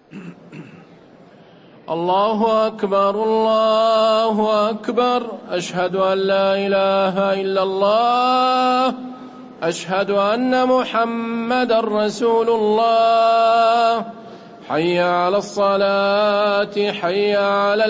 الله أكبر الله أكبر. أشهد أن لا إله إلا الله. أشهد أن محمدا رسول الله. حي على الصلاة حي على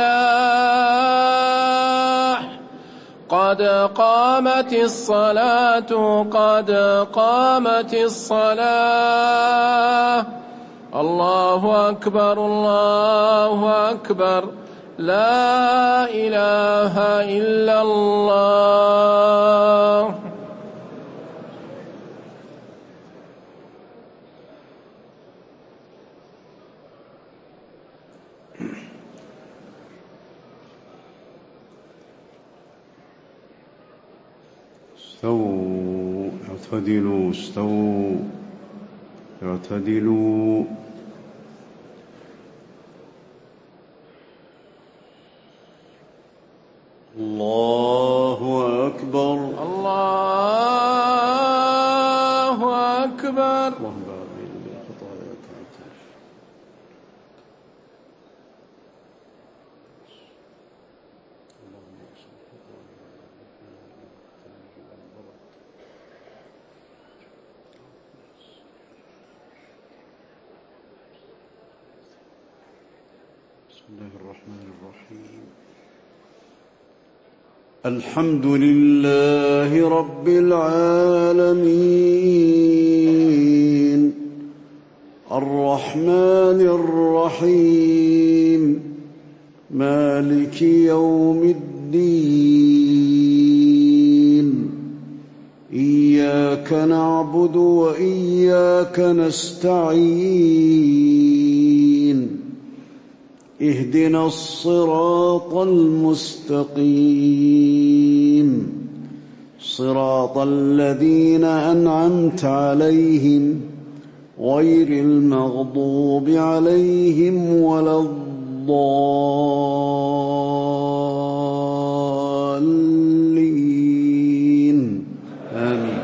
الفلاح. قد قامت الصلاة قد قامت الصلاة. الله أكبر الله أكبر. لا إله إلا الله. استووا اعتدلوا استووا اعتدلوا. الله أكبر الله أكبر. اللهم بارك لي خطاياك. بسم الله الرحمن الرحيم. الحمد لله رب العالمين الرحمن الرحيم مالك يوم الدين. إياك نعبد وإياك نستعين. اهدنا الصراط المستقيم صراط الذين أنعمت عليهم غير المغضوب عليهم ولا الضالين. آمين.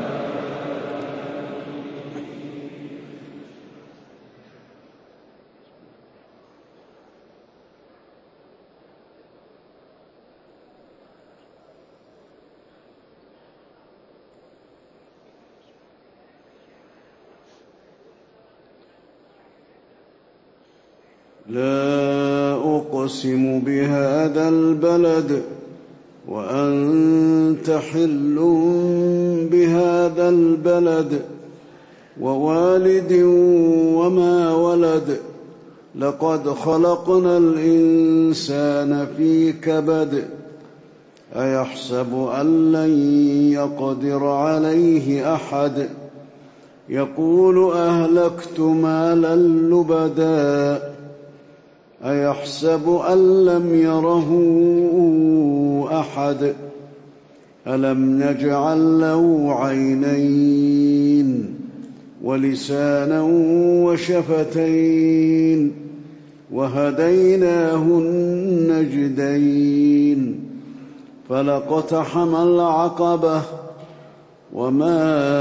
لا أقسم بهذا البلد وأنت حل بهذا البلد ووالد وما ولد. لقد خلقنا الإنسان في كبد. أيحسب أن لن يقدر عليه أحد. يقول أهلكت مالا لبدا. أيحسب أن لم يره أحد. ألم نجعل له عينين ولسانا وشفتين وهديناه النجدين. فلاقتحم العقبة وما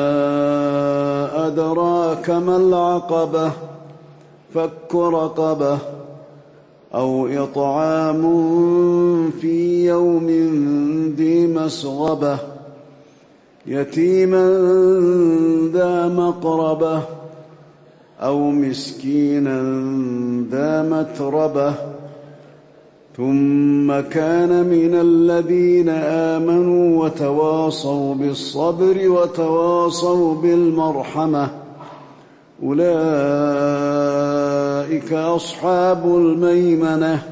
أدراك ما العقبة. فك رقبة أو إطعام في يوم ذي مسغبة يتيما ذا مقربة أو مسكينا ذا متربة. ثم كان من الذين آمنوا وتواصوا بالصبر وتواصوا بالمرحمة. أولئك أصحاب الميمنة.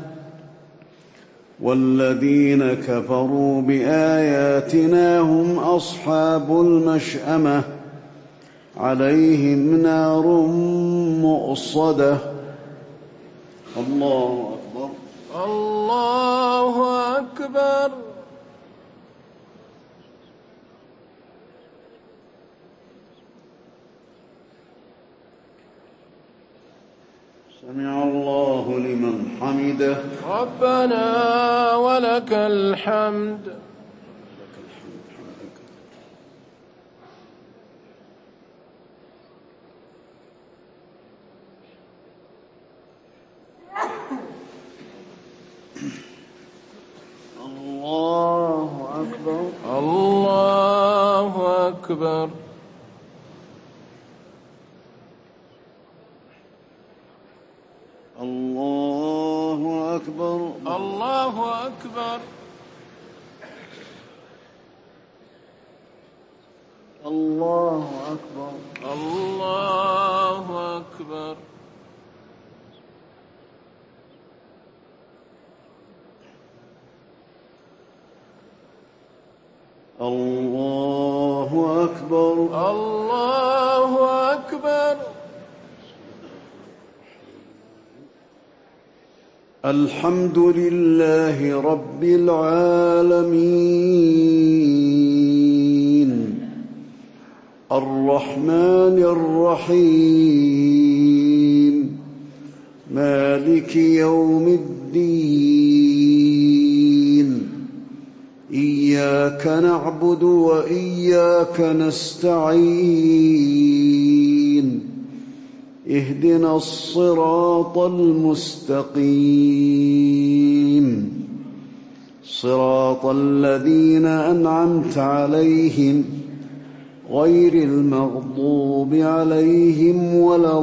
والذين كفروا بآياتنا هم أصحاب المشأمة. عليهم نار مؤصدة. الله أكبر الله أكبر. سمع الله لمن حمده. ربنا ولك الحمد. الله أكبر. الله أكبر. الله أكبر. الله أكبر. الله أكبر. الله أكبر. الله أكبر. الله أكبر. الحمد لله رب العالمين الرحمن الرحيم مالك يوم الدين إياك نعبد وإياك نستعين اهدنا الصراط المستقيم صراط الذين أنعمت عليهم غير المغضوب عليهم ولا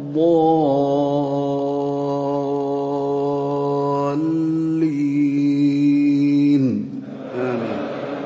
الضالين آمين.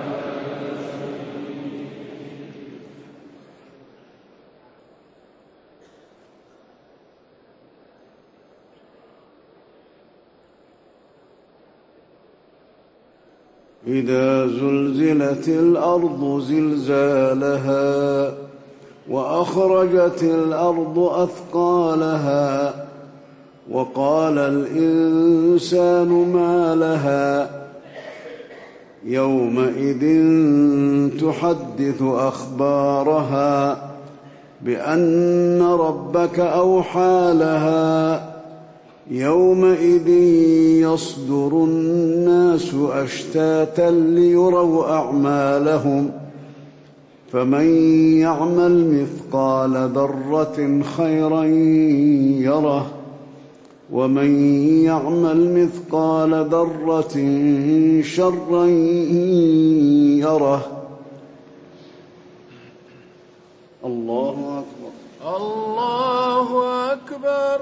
إذا زلزلت الأرض زلزالها وأخرجت الأرض أثقالها وقال الإنسان ما لها يومئذ تحدث أخبارها بأن ربك أوحى لها يومئذ يصدر الناس أشتاتا ليروا أعمالهم فمن يعمل مثقال ذرة خيرا يره ومن يعمل مثقال ذرة شرا يره. الله أكبر. الله أكبر.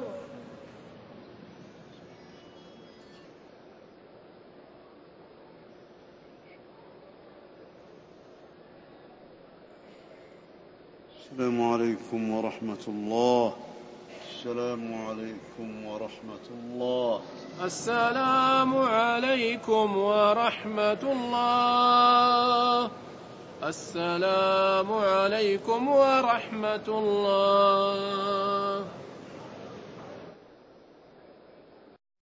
السلام عليكم ورحمة الله. السلام عليكم ورحمة الله. السلام عليكم ورحمة الله. السلام عليكم ورحمة الله.